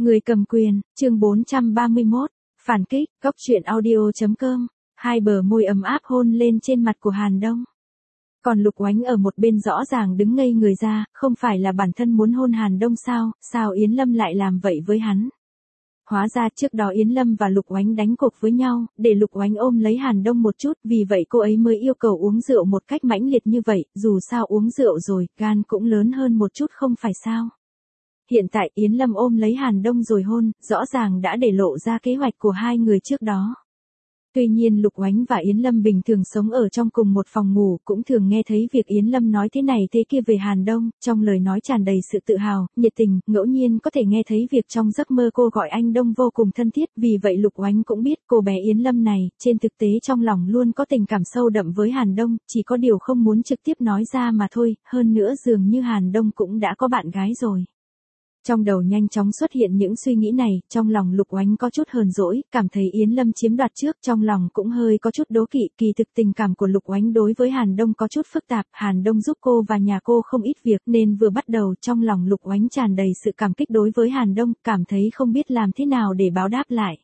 Người cầm quyền, chương 431, phản kích, góc truyện audio.com, hai bờ môi ấm áp hôn lên trên mặt của Hàn Đông. Còn Lục Oánh ở một bên rõ ràng đứng ngây người ra, không phải là bản thân muốn hôn Hàn Đông sao Yến Lâm lại làm vậy với hắn. Hóa ra trước đó Yến Lâm và Lục Oánh đánh cuộc với nhau, để Lục Oánh ôm lấy Hàn Đông một chút, vì vậy cô ấy mới yêu cầu uống rượu một cách mãnh liệt như vậy, dù sao uống rượu rồi, gan cũng lớn hơn một chút không phải sao. Hiện tại Yến Lâm ôm lấy Hàn Đông rồi hôn, rõ ràng đã để lộ ra kế hoạch của hai người trước đó. Tuy nhiên Lục Oánh và Yến Lâm bình thường sống ở trong cùng một phòng ngủ, cũng thường nghe thấy việc Yến Lâm nói thế này thế kia về Hàn Đông, trong lời nói tràn đầy sự tự hào, nhiệt tình, ngẫu nhiên có thể nghe thấy việc trong giấc mơ cô gọi anh Đông vô cùng thân thiết, vì vậy Lục Oánh cũng biết cô bé Yến Lâm này, trên thực tế trong lòng luôn có tình cảm sâu đậm với Hàn Đông, chỉ có điều không muốn trực tiếp nói ra mà thôi, hơn nữa dường như Hàn Đông cũng đã có bạn gái rồi. Trong đầu nhanh chóng xuất hiện những suy nghĩ này, trong lòng Lục Oánh có chút hờn dỗi, cảm thấy Yến Lâm chiếm đoạt trước, trong lòng cũng hơi có chút đố kỵ, kỳ thực tình cảm của Lục Oánh đối với Hàn Đông có chút phức tạp, Hàn Đông giúp cô và nhà cô không ít việc, nên vừa bắt đầu trong lòng Lục Oánh tràn đầy sự cảm kích đối với Hàn Đông, cảm thấy không biết làm thế nào để báo đáp lại.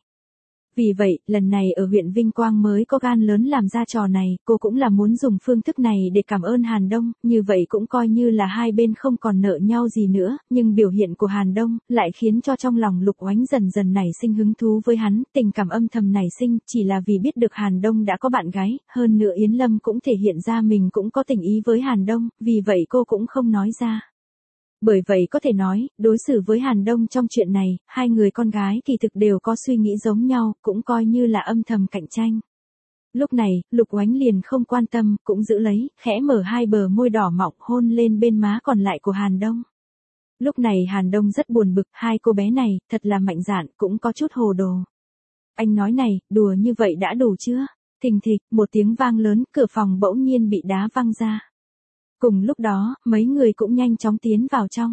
Vì vậy, lần này ở huyện Vinh Quang mới có gan lớn làm ra trò này, cô cũng là muốn dùng phương thức này để cảm ơn Hàn Đông, như vậy cũng coi như là hai bên không còn nợ nhau gì nữa, nhưng biểu hiện của Hàn Đông lại khiến cho trong lòng Lục Oánh dần dần nảy sinh hứng thú với hắn, tình cảm âm thầm nảy sinh, chỉ là vì biết được Hàn Đông đã có bạn gái, hơn nữa Yến Lâm cũng thể hiện ra mình cũng có tình ý với Hàn Đông, vì vậy cô cũng không nói ra. Bởi vậy có thể nói, đối xử với Hàn Đông trong chuyện này, hai người con gái kỳ thực đều có suy nghĩ giống nhau, cũng coi như là âm thầm cạnh tranh. Lúc này, Lục Oánh liền không quan tâm, cũng giữ lấy, khẽ mở hai bờ môi đỏ mọng hôn lên bên má còn lại của Hàn Đông. Lúc này Hàn Đông rất buồn bực, hai cô bé này, thật là mạnh dạn, cũng có chút hồ đồ. Anh nói này, đùa như vậy đã đủ chưa? Thình thịch, một tiếng vang lớn, cửa phòng bỗng nhiên bị đá văng ra. Cùng lúc đó, mấy người cũng nhanh chóng tiến vào trong.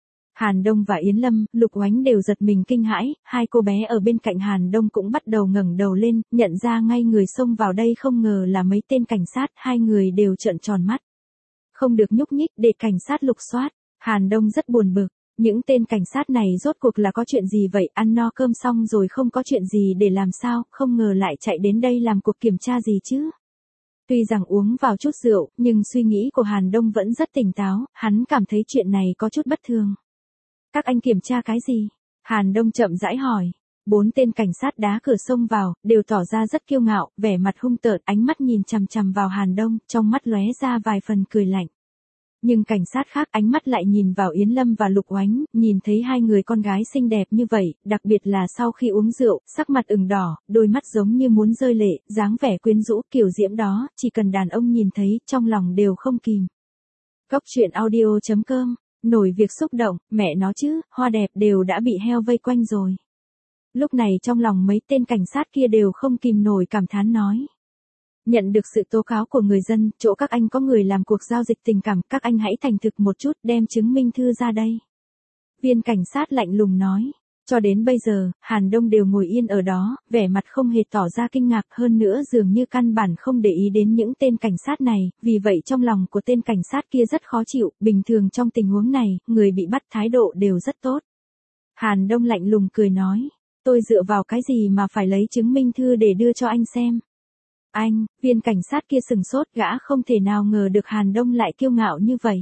Hàn Đông và Yến Lâm, Lục Oánh đều giật mình kinh hãi, hai cô bé ở bên cạnh Hàn Đông cũng bắt đầu ngẩng đầu lên, nhận ra ngay người xông vào đây không ngờ là mấy tên cảnh sát, hai người đều trợn tròn mắt. Không được nhúc nhích để cảnh sát lục soát, Hàn Đông rất buồn bực, những tên cảnh sát này rốt cuộc là có chuyện gì vậy, ăn no cơm xong rồi không có chuyện gì để làm sao, không ngờ lại chạy đến đây làm cuộc kiểm tra gì chứ. Tuy rằng uống vào chút rượu, nhưng suy nghĩ của Hàn Đông vẫn rất tỉnh táo, hắn cảm thấy chuyện này có chút bất thường. Các anh kiểm tra cái gì? Hàn Đông chậm rãi hỏi. Bốn tên cảnh sát đá cửa xông vào, đều tỏ ra rất kiêu ngạo, vẻ mặt hung tợn, ánh mắt nhìn chằm chằm vào Hàn Đông, trong mắt lóe ra vài phần cười lạnh. Nhưng cảnh sát khác ánh mắt lại nhìn vào Yến Lâm và Lục Oánh, nhìn thấy hai người con gái xinh đẹp như vậy, đặc biệt là sau khi uống rượu, sắc mặt ửng đỏ, đôi mắt giống như muốn rơi lệ, dáng vẻ quyến rũ kiểu diễm đó, chỉ cần đàn ông nhìn thấy, trong lòng đều không kìm. Góc truyện audio.com, nổi việc xúc động, mẹ nó chứ, hoa đẹp đều đã bị heo vây quanh rồi. Lúc này trong lòng mấy tên cảnh sát kia đều không kìm nổi cảm thán nói. Nhận được sự tố cáo của người dân, chỗ các anh có người làm cuộc giao dịch tình cảm, các anh hãy thành thực một chút, đem chứng minh thư ra đây. Viên cảnh sát lạnh lùng nói. Cho đến bây giờ, Hàn Đông đều ngồi yên ở đó, vẻ mặt không hề tỏ ra kinh ngạc, hơn nữa dường như căn bản không để ý đến những tên cảnh sát này, vì vậy trong lòng của tên cảnh sát kia rất khó chịu, bình thường trong tình huống này, người bị bắt thái độ đều rất tốt. Hàn Đông lạnh lùng cười nói, tôi dựa vào cái gì mà phải lấy chứng minh thư để đưa cho anh xem. Anh, viên cảnh sát kia sừng sốt, gã không thể nào ngờ được Hàn Đông lại kiêu ngạo như vậy.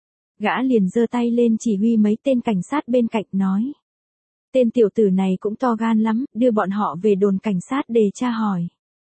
Gã liền giơ tay lên chỉ huy mấy tên cảnh sát bên cạnh nói. Tên tiểu tử này cũng to gan lắm, đưa bọn họ về đồn cảnh sát để tra hỏi.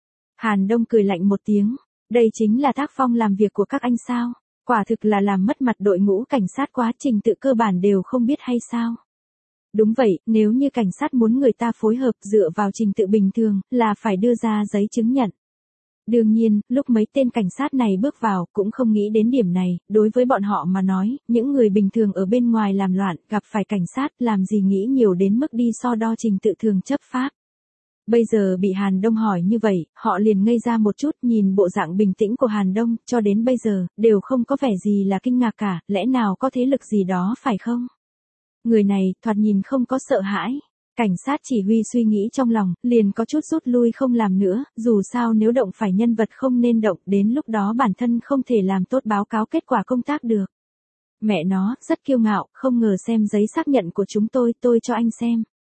Hàn Đông cười lạnh một tiếng, đây chính là tác phong làm việc của các anh sao? Quả thực là làm mất mặt đội ngũ cảnh sát quá, trình tự cơ bản đều không biết hay sao? Đúng vậy, nếu như cảnh sát muốn người ta phối hợp dựa vào trình tự bình thường, là phải đưa ra giấy chứng nhận. Đương nhiên, lúc mấy tên cảnh sát này bước vào, cũng không nghĩ đến điểm này, đối với bọn họ mà nói, những người bình thường ở bên ngoài làm loạn, gặp phải cảnh sát, làm gì nghĩ nhiều đến mức đi so đo trình tự thường chấp pháp. Bây giờ bị Hàn Đông hỏi như vậy, họ liền ngây ra một chút, nhìn bộ dạng bình tĩnh của Hàn Đông, cho đến bây giờ, đều không có vẻ gì là kinh ngạc cả, lẽ nào có thế lực gì đó phải không? Người này, thoạt nhìn không có sợ hãi. Cảnh sát chỉ huy suy nghĩ trong lòng, liền có chút rút lui không làm nữa, dù sao nếu động phải nhân vật không nên động, đến lúc đó bản thân không thể làm tốt báo cáo kết quả công tác được. Mẹ nó, rất kiêu ngạo, không ngờ xem giấy xác nhận của chúng tôi cho anh xem.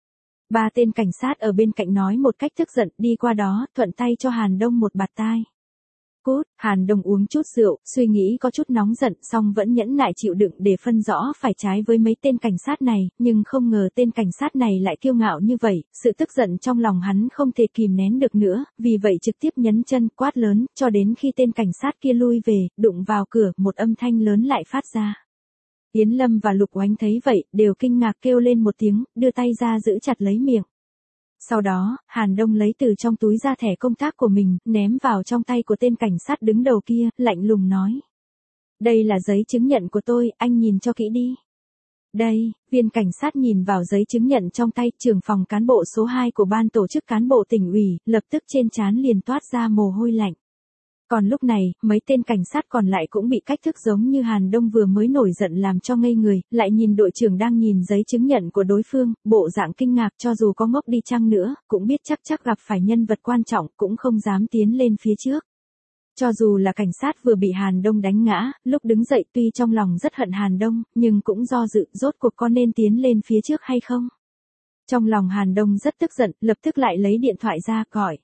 Ba tên cảnh sát ở bên cạnh nói một cách tức giận, đi qua đó, thuận tay cho Hàn Đông một bạt tai. Cút, Hàn Đông uống chút rượu, suy nghĩ có chút nóng giận, song vẫn nhẫn nại chịu đựng để phân rõ phải trái với mấy tên cảnh sát này, nhưng không ngờ tên cảnh sát này lại kiêu ngạo như vậy, sự tức giận trong lòng hắn không thể kìm nén được nữa, vì vậy trực tiếp nhấn chân quát lớn, cho đến khi tên cảnh sát kia lui về, đụng vào cửa, một âm thanh lớn lại phát ra. Yến Lâm và Lục Oánh thấy vậy, đều kinh ngạc kêu lên một tiếng, đưa tay ra giữ chặt lấy miệng. Sau đó, Hàn Đông lấy từ trong túi ra thẻ công tác của mình, ném vào trong tay của tên cảnh sát đứng đầu kia, lạnh lùng nói. Đây là giấy chứng nhận của tôi, anh nhìn cho kỹ đi. Đây, viên cảnh sát nhìn vào giấy chứng nhận trong tay, trưởng phòng cán bộ số 2 của ban tổ chức cán bộ tỉnh ủy, lập tức trên trán liền toát ra mồ hôi lạnh. Còn lúc này, mấy tên cảnh sát còn lại cũng bị cách thức giống như Hàn Đông vừa mới nổi giận làm cho ngây người, lại nhìn đội trưởng đang nhìn giấy chứng nhận của đối phương, bộ dạng kinh ngạc cho dù có ngốc đi chăng nữa, cũng biết chắc gặp phải nhân vật quan trọng, cũng không dám tiến lên phía trước. Cho dù là cảnh sát vừa bị Hàn Đông đánh ngã, lúc đứng dậy tuy trong lòng rất hận Hàn Đông, nhưng cũng do dự rốt cuộc có nên tiến lên phía trước hay không. Trong lòng Hàn Đông rất tức giận, lập tức lại lấy điện thoại ra gọi.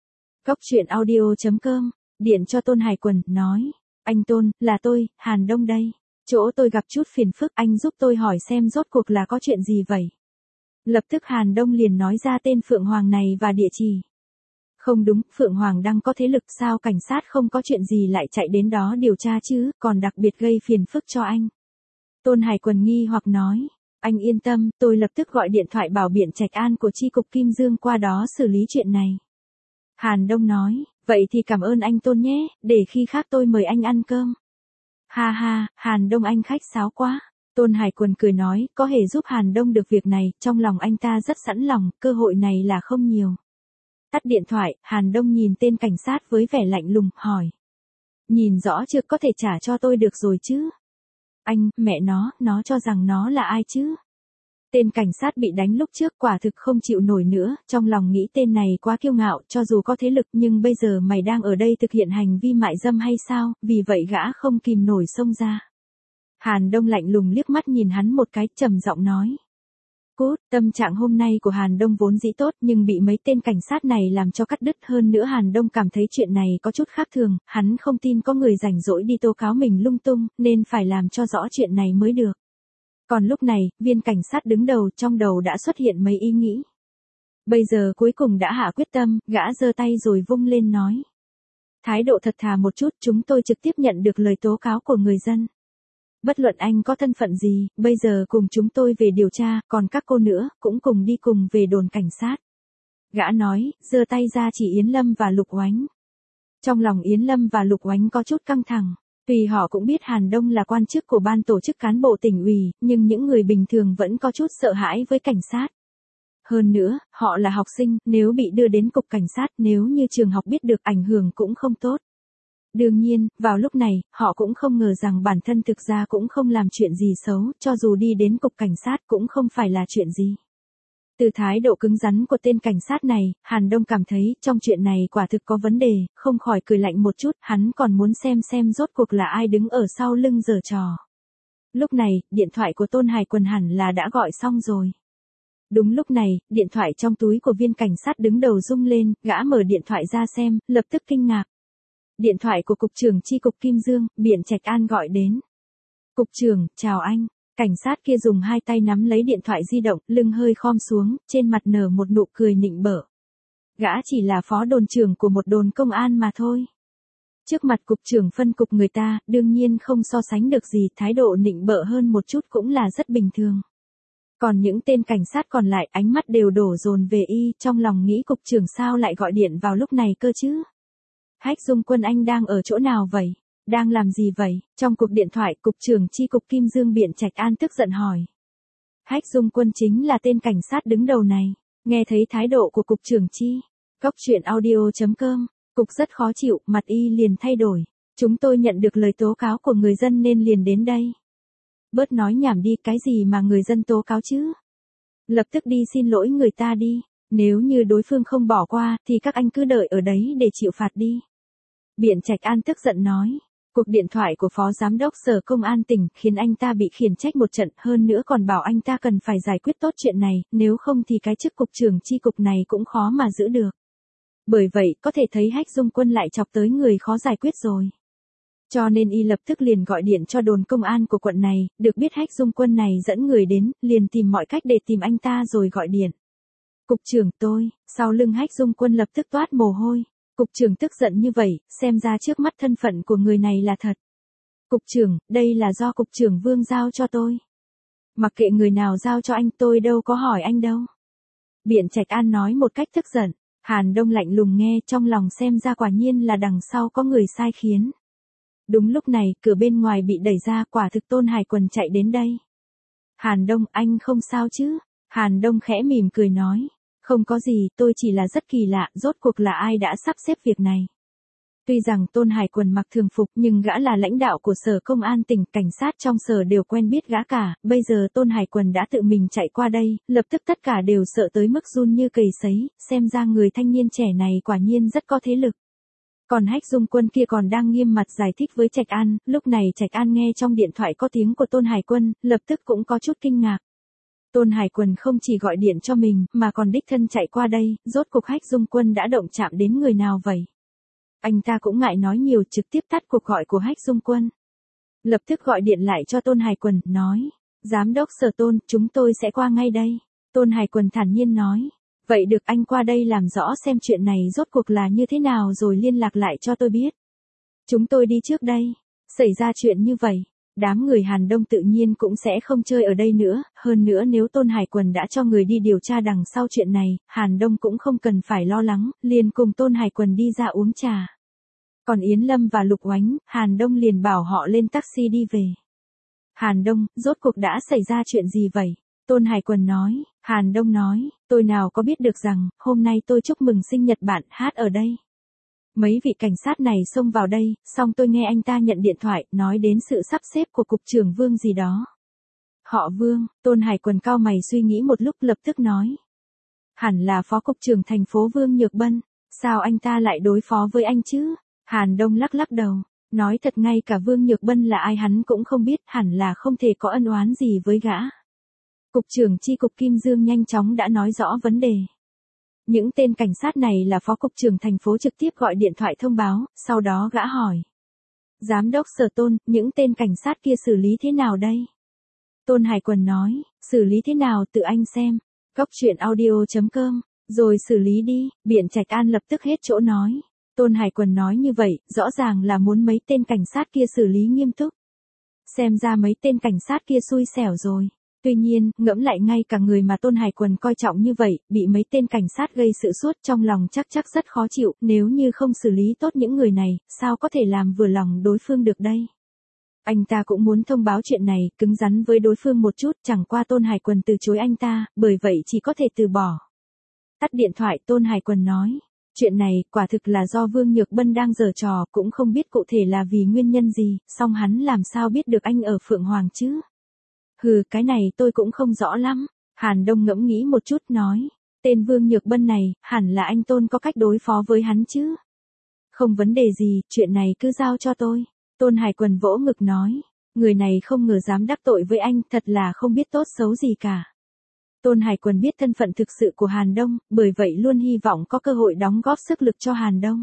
Coctruyện.audio.com Điện cho Tôn Hải Quần, nói, anh Tôn, là tôi, Hàn Đông đây. Chỗ tôi gặp chút phiền phức, anh giúp tôi hỏi xem rốt cuộc là có chuyện gì vậy. Lập tức Hàn Đông liền nói ra tên Phượng Hoàng này và địa chỉ. Không đúng, Phượng Hoàng đang có thế lực, sao cảnh sát không có chuyện gì lại chạy đến đó điều tra chứ, còn đặc biệt gây phiền phức cho anh. Tôn Hải Quần nghi hoặc nói, anh yên tâm, tôi lập tức gọi điện thoại bảo Biện Trạch An của chi cục Kim Dương qua đó xử lý chuyện này. Hàn Đông nói, vậy thì cảm ơn anh Tôn nhé, để khi khác tôi mời anh ăn cơm. Ha ha, Hàn Đông anh khách sáo quá. Tôn Hải Quần cười nói, có thể giúp Hàn Đông được việc này, trong lòng anh ta rất sẵn lòng, cơ hội này là không nhiều. Tắt điện thoại, Hàn Đông nhìn tên cảnh sát với vẻ lạnh lùng, hỏi. Nhìn rõ chưa, có thể trả cho tôi được rồi chứ? Anh, mẹ nó cho rằng nó là ai chứ? Tên cảnh sát bị đánh lúc trước quả thực không chịu nổi nữa, trong lòng nghĩ tên này quá kiêu ngạo, cho dù có thế lực nhưng bây giờ mày đang ở đây thực hiện hành vi mại dâm hay sao, vì vậy gã không kìm nổi xông ra. Hàn Đông lạnh lùng liếc mắt nhìn hắn một cái, trầm giọng nói. Cút, tâm trạng hôm nay của Hàn Đông vốn dĩ tốt nhưng bị mấy tên cảnh sát này làm cho cắt đứt, hơn nữa Hàn Đông cảm thấy chuyện này có chút khác thường, hắn không tin có người rảnh rỗi đi tố cáo mình lung tung, nên phải làm cho rõ chuyện này mới được. Còn lúc này, viên cảnh sát đứng đầu trong đầu đã xuất hiện mấy ý nghĩ. Bây giờ cuối cùng đã hạ quyết tâm, gã giơ tay rồi vung lên nói. Thái độ thật thà một chút, chúng tôi trực tiếp nhận được lời tố cáo của người dân. Bất luận anh có thân phận gì, bây giờ cùng chúng tôi về điều tra, còn các cô nữa, cũng cùng đi cùng về đồn cảnh sát. Gã nói, giơ tay ra chỉ Yến Lâm và Lục Oánh. Trong lòng Yến Lâm và Lục Oánh có chút căng thẳng. Tuy họ cũng biết Hàn Đông là quan chức của ban tổ chức cán bộ tỉnh ủy, nhưng những người bình thường vẫn có chút sợ hãi với cảnh sát. Hơn nữa, họ là học sinh, nếu bị đưa đến cục cảnh sát, nếu như trường học biết được ảnh hưởng cũng không tốt. Đương nhiên, vào lúc này, họ cũng không ngờ rằng bản thân thực ra cũng không làm chuyện gì xấu, cho dù đi đến cục cảnh sát cũng không phải là chuyện gì. Từ thái độ cứng rắn của tên cảnh sát này, Hàn Đông cảm thấy trong chuyện này quả thực có vấn đề, không khỏi cười lạnh một chút, hắn còn muốn xem rốt cuộc là ai đứng ở sau lưng giở trò. Lúc này, điện thoại của Tôn Hải Quần hẳn là đã gọi xong rồi. Đúng lúc này, điện thoại trong túi của viên cảnh sát đứng đầu rung lên, gã mở điện thoại ra xem, lập tức kinh ngạc. Điện thoại của cục trưởng chi cục Kim Dương, Biện Trạch An gọi đến. Cục trưởng, chào anh. Cảnh sát kia dùng hai tay nắm lấy điện thoại di động, lưng hơi khom xuống, trên mặt nở một nụ cười nịnh bợ. Gã chỉ là phó đồn trưởng của một đồn công an mà thôi. Trước mặt cục trưởng phân cục người ta, đương nhiên không so sánh được gì, thái độ nịnh bợ hơn một chút cũng là rất bình thường. Còn những tên cảnh sát còn lại ánh mắt đều đổ dồn về y, trong lòng nghĩ cục trưởng sao lại gọi điện vào lúc này cơ chứ? Hách Dung Quân anh đang ở chỗ nào vậy? Đang làm gì vậy? Trong cuộc điện thoại, cục trưởng chi cục Kim Dương Biện Trạch An tức giận hỏi. Hách Dung Quân chính là tên cảnh sát đứng đầu này. Nghe thấy thái độ của cục trưởng chi. Coctruyện.audio.com. Cục rất khó chịu, mặt y liền thay đổi. Chúng tôi nhận được lời tố cáo của người dân nên liền đến đây. Bớt nói nhảm đi, cái gì mà người dân tố cáo chứ? Lập tức đi xin lỗi người ta đi. Nếu như đối phương không bỏ qua, thì các anh cứ đợi ở đấy để chịu phạt đi. Biện Trạch An tức giận nói. Cuộc điện thoại của Phó Giám đốc Sở Công an tỉnh khiến anh ta bị khiển trách một trận, hơn nữa còn bảo anh ta cần phải giải quyết tốt chuyện này, nếu không thì cái chức cục trưởng chi cục này cũng khó mà giữ được. Bởi vậy, có thể thấy Hách Dung Quân lại chọc tới người khó giải quyết rồi. Cho nên y lập tức liền gọi điện cho đồn công an của quận này, được biết Hách Dung Quân này dẫn người đến, liền tìm mọi cách để tìm anh ta rồi gọi điện. Cục trưởng tôi, sau lưng Hách Dung Quân lập tức toát mồ hôi. Cục trưởng tức giận như vậy, xem ra trước mắt thân phận của người này là thật. Cục trưởng, đây là do cục trưởng Vương giao cho tôi. Mặc kệ người nào giao cho anh, tôi đâu có hỏi anh đâu. Biện Trạch An nói một cách tức giận. Hàn Đông lạnh lùng nghe, trong lòng xem ra quả nhiên là đằng sau có người sai khiến. Đúng lúc này, cửa bên ngoài bị đẩy ra, quả thực Tôn Hải Quần chạy đến đây. Hàn Đông, anh không sao chứ? Hàn Đông khẽ mỉm cười nói. Không có gì, tôi chỉ là rất kỳ lạ, rốt cuộc là ai đã sắp xếp việc này. Tuy rằng Tôn Hải Quần mặc thường phục nhưng gã là lãnh đạo của Sở Công an tỉnh, cảnh sát trong sở đều quen biết gã cả, bây giờ Tôn Hải Quần đã tự mình chạy qua đây, lập tức tất cả đều sợ tới mức run như cầy sấy, xem ra người thanh niên trẻ này quả nhiên rất có thế lực. Còn Hách Dung Quân kia còn đang nghiêm mặt giải thích với Trạch An, lúc này Trạch An nghe trong điện thoại có tiếng của Tôn Hải Quân, lập tức cũng có chút kinh ngạc. Tôn Hải Quần không chỉ gọi điện cho mình, mà còn đích thân chạy qua đây, rốt cuộc Hách Dung Quân đã động chạm đến người nào vậy? Anh ta cũng ngại nói nhiều, trực tiếp tắt cuộc gọi của Hách Dung Quân. Lập tức gọi điện lại cho Tôn Hải Quần, nói, Giám đốc Sở Tôn, chúng tôi sẽ qua ngay đây. Tôn Hải Quần thản nhiên nói, vậy được, anh qua đây làm rõ xem chuyện này rốt cuộc là như thế nào rồi liên lạc lại cho tôi biết. Chúng tôi đi trước đây. Xảy ra chuyện như vậy, đám người Hàn Đông tự nhiên cũng sẽ không chơi ở đây nữa, hơn nữa nếu Tôn Hải Quần đã cho người đi điều tra đằng sau chuyện này, Hàn Đông cũng không cần phải lo lắng, liền cùng Tôn Hải Quần đi ra uống trà. Còn Yến Lâm và Lục Oánh, Hàn Đông liền bảo họ lên taxi đi về. Hàn Đông, rốt cuộc đã xảy ra chuyện gì vậy? Tôn Hải Quần nói, Hàn Đông nói, tôi nào có biết được rằng, hôm nay tôi chúc mừng sinh nhật bạn Hát ở đây. Mấy vị cảnh sát này xông vào đây, xong tôi nghe anh ta nhận điện thoại, nói đến sự sắp xếp của cục trưởng Vương gì đó. Họ Vương, Tôn Hải Quần cau mày suy nghĩ một lúc lập tức nói. Hẳn là phó cục trưởng thành phố Vương Nhược Bân, sao anh ta lại đối phó với anh chứ? Hàn Đông lắc lắc đầu, nói thật ngay cả Vương Nhược Bân là ai hắn cũng không biết, hẳn là không thể có ân oán gì với gã. Cục trưởng chi cục Kim Dương nhanh chóng đã nói rõ vấn đề. Những tên cảnh sát này là phó cục trưởng thành phố trực tiếp gọi điện thoại thông báo, sau đó gã hỏi. Giám đốc Sở Tôn, những tên cảnh sát kia xử lý thế nào đây? Tôn Hải Quần nói, xử lý thế nào tự anh xem. Góc truyện audio.com, rồi xử lý đi, Biện Trạch An lập tức hết chỗ nói. Tôn Hải Quần nói như vậy, rõ ràng là muốn mấy tên cảnh sát kia xử lý nghiêm túc. Xem ra mấy tên cảnh sát kia xui xẻo rồi. Tuy nhiên, ngẫm lại ngay cả người mà Tôn Hải Quần coi trọng như vậy, bị mấy tên cảnh sát gây sự suốt trong lòng chắc rất khó chịu, nếu như không xử lý tốt những người này, sao có thể làm vừa lòng đối phương được đây? Anh ta cũng muốn thông báo chuyện này, cứng rắn với đối phương một chút, chẳng qua Tôn Hải Quần từ chối anh ta, bởi vậy chỉ có thể từ bỏ. Tắt điện thoại, Tôn Hải Quần nói, chuyện này, quả thực là do Vương Nhược Bân đang giở trò, cũng không biết cụ thể là vì nguyên nhân gì, song hắn làm sao biết được anh ở Phượng Hoàng chứ? Hừ, cái này tôi cũng không rõ lắm. Hàn Đông ngẫm nghĩ một chút nói, tên Vương Nhược Bân này, hẳn là anh Tôn có cách đối phó với hắn chứ? Không vấn đề gì, chuyện này cứ giao cho tôi. Tôn Hải Quần vỗ ngực nói, người này không ngờ dám đắc tội với anh, thật là không biết tốt xấu gì cả. Tôn Hải Quần biết thân phận thực sự của Hàn Đông, bởi vậy luôn hy vọng có cơ hội đóng góp sức lực cho Hàn Đông.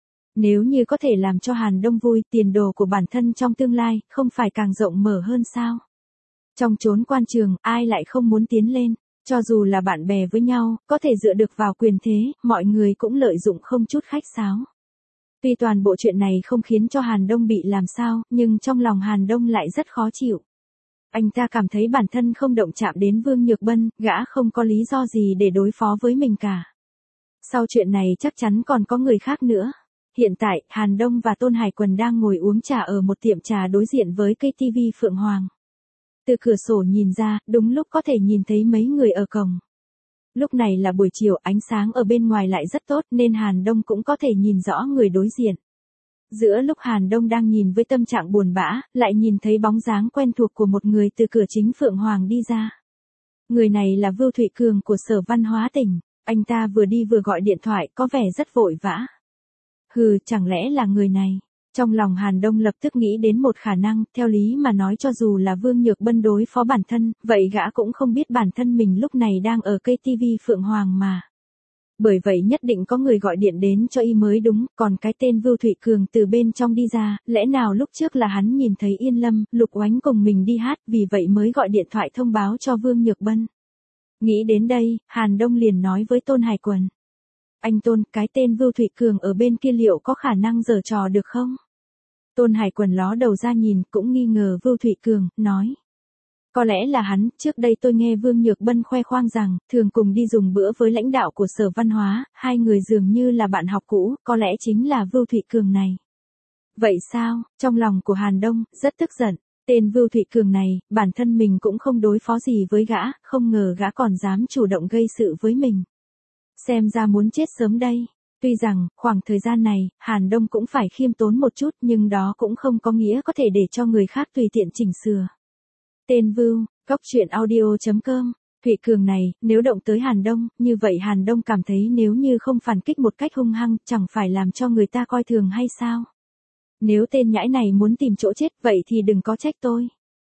Nếu như có thể làm cho Hàn Đông vui, tiền đồ của bản thân trong tương lai, không phải càng rộng mở hơn sao? Trong chốn quan trường, ai lại không muốn tiến lên, cho dù là bạn bè với nhau, có thể dựa được vào quyền thế, mọi người cũng lợi dụng không chút khách sáo. Tuy toàn bộ chuyện này không khiến cho Hàn Đông bị làm sao, nhưng trong lòng Hàn Đông lại rất khó chịu. Anh ta cảm thấy bản thân không động chạm đến Vương Nhược Bân, gã không có lý do gì để đối phó với mình cả. Sau chuyện này chắc chắn còn có người khác nữa. Hiện tại, Hàn Đông và Tôn Hải Quần đang ngồi uống trà ở một tiệm trà đối diện với cây TV Phượng Hoàng. Từ cửa sổ nhìn ra, đúng lúc có thể nhìn thấy mấy người ở cổng. Lúc này là buổi chiều, ánh sáng ở bên ngoài lại rất tốt nên Hàn Đông cũng có thể nhìn rõ người đối diện. Giữa lúc Hàn Đông đang nhìn với tâm trạng buồn bã, lại nhìn thấy bóng dáng quen thuộc của một người từ cửa chính Phượng Hoàng đi ra. Người này là Vưu Thụy Cường của Sở Văn hóa tỉnh, anh ta vừa đi vừa gọi điện thoại, có vẻ rất vội vã. Hừ, chẳng lẽ là người này? Trong lòng Hàn Đông lập tức nghĩ đến một khả năng, theo lý mà nói cho dù là Vương Nhược Bân đối phó bản thân, vậy gã cũng không biết bản thân mình lúc này đang ở cây TV Phượng Hoàng mà. Bởi vậy nhất định có người gọi điện đến cho y mới đúng, còn cái tên Vưu Thụy Cường từ bên trong đi ra, lẽ nào lúc trước là hắn nhìn thấy Yên Lâm, Lục Oánh cùng mình đi hát, vì vậy mới gọi điện thoại thông báo cho Vương Nhược Bân. Nghĩ đến đây, Hàn Đông liền nói với Tôn Hải Quần. Anh Tôn, cái tên Vưu Thụy Cường ở bên kia liệu có khả năng giở trò được không? Tôn Hải Quần ló đầu ra nhìn, cũng nghi ngờ Vưu Thụy Cường, nói. Có lẽ là hắn, trước đây tôi nghe Vương Nhược Bân khoe khoang rằng, thường cùng đi dùng bữa với lãnh đạo của Sở Văn hóa, hai người dường như là bạn học cũ, có lẽ chính là Vưu Thụy Cường này. Vậy sao? Trong lòng của Hàn Đông, rất tức giận. Tên Vưu Thụy Cường này, bản thân mình cũng không đối phó gì với gã, không ngờ gã còn dám chủ động gây sự với mình. Xem ra muốn chết sớm đây. Tuy rằng, khoảng thời gian này, Hàn Đông cũng phải khiêm tốn một chút nhưng đó cũng không có nghĩa có thể để cho người khác tùy tiện chỉnh sửa. Tên Vưu, Cốc Truyện Audio.com, Thụy Cường này, nếu động tới Hàn Đông, như vậy Hàn Đông cảm thấy nếu như không phản kích một cách hung hăng, chẳng phải làm cho người ta coi thường hay sao? Nếu tên nhãi này muốn tìm chỗ chết, vậy thì đừng có trách tôi.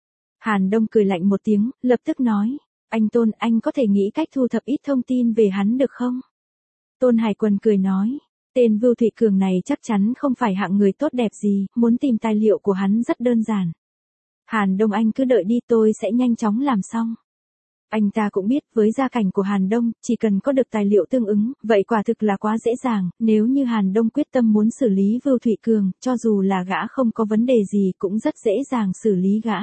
Hàn Đông cười lạnh một tiếng, lập tức nói, anh Tôn, anh có thể nghĩ cách thu thập ít thông tin về hắn được không? Tôn Hải Quần cười nói, tên Vưu Thụy Cường này chắc chắn không phải hạng người tốt đẹp gì, muốn tìm tài liệu của hắn rất đơn giản. Hàn Đông anh cứ đợi đi, tôi sẽ nhanh chóng làm xong. Anh ta cũng biết với gia cảnh của Hàn Đông, chỉ cần có được tài liệu tương ứng, vậy quả thực là quá dễ dàng, nếu như Hàn Đông quyết tâm muốn xử lý Vưu Thụy Cường, cho dù là gã không có vấn đề gì cũng rất dễ dàng xử lý gã.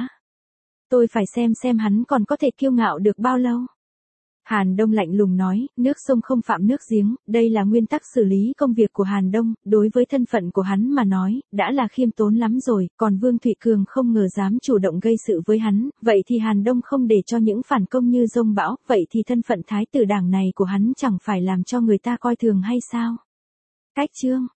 Tôi phải xem hắn còn có thể kiêu ngạo được bao lâu. Hàn Đông lạnh lùng nói, nước sông không phạm nước giếng, đây là nguyên tắc xử lý công việc của Hàn Đông, đối với thân phận của hắn mà nói, đã là khiêm tốn lắm rồi, còn Vương Thụy Cường không ngờ dám chủ động gây sự với hắn, vậy thì Hàn Đông không để cho những phản công như dông bão, vậy thì thân phận thái tử đảng này của hắn chẳng phải làm cho người ta coi thường hay sao? Cách chương